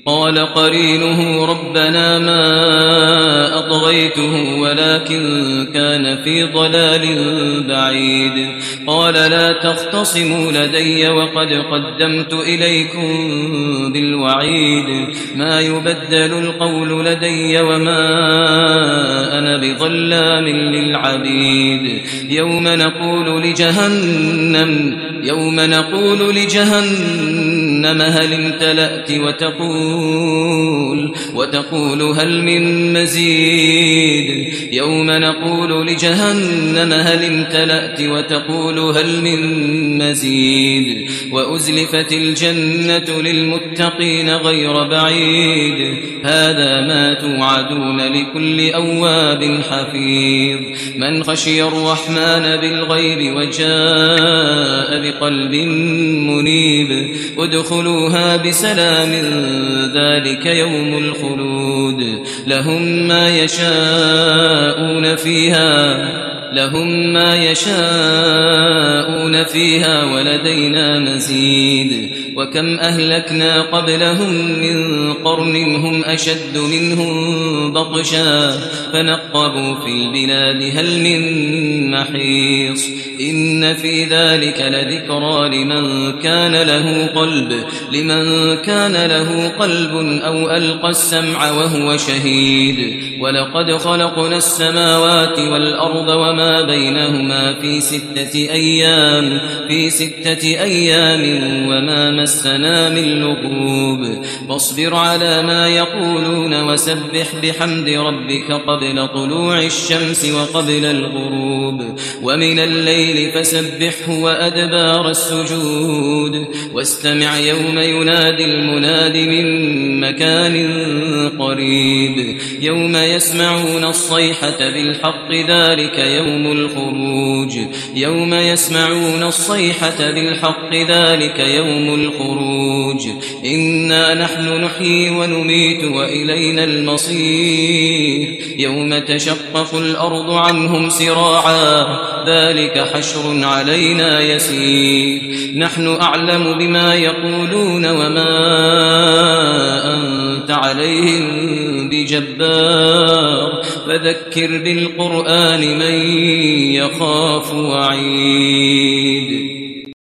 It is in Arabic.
قال قرينه ربنا ما أطغيته ولكن كان في ضلال بعيد قال لا تختصموا لدي وقد قدمت إليكم بالوعيد ما يبدل القول لدي وما أنا بظلام للعبيد يوم نقول لجهنم هل امتلأت وتقول هل من مزيد يوم نقول لجهنم هل امتلأت وتقول هل من مزيد وأزلفت الجنة للمتقين غير بعيد هذا ما توعدون لكل أواب حفيظ من خشي الرحمن بالغيب وجاء بقلب منيب ادخلوها بسلام ذلك يوم الخلود لهم ما يشاءون فيها ولدينا مزيد وكم أهلكنا قبلهم من قرن هم أشد منهم بطشا فنقبوا في البلاد هل من محيص إن في ذلك لذكرى لمن كان له قلب أو ألقى السمع وهو شهيد ولقد خلقنا السماوات والأرض وما بينهما في ستة أيام وما مسنا من لغوب فاصبر على ما يقولون وسبح بحمد ربك قبل طلوع الشمس وقبل الغروب ومن الليل فسبحه وأدبار السجود واستمع يوم ينادي المناد من مكان قريب يوم يسمعون الصيحة بالحق ذلك يوم الخروج إنا نحن نحيي ونميت وإلينا المصير يوم تشقق الأرض عنهم سراعا ذلك حشر علينا يسير نحن أعلم بما يقولون وما أنت عليهم بجبار فذكر بالقرآن من يخاف وعيد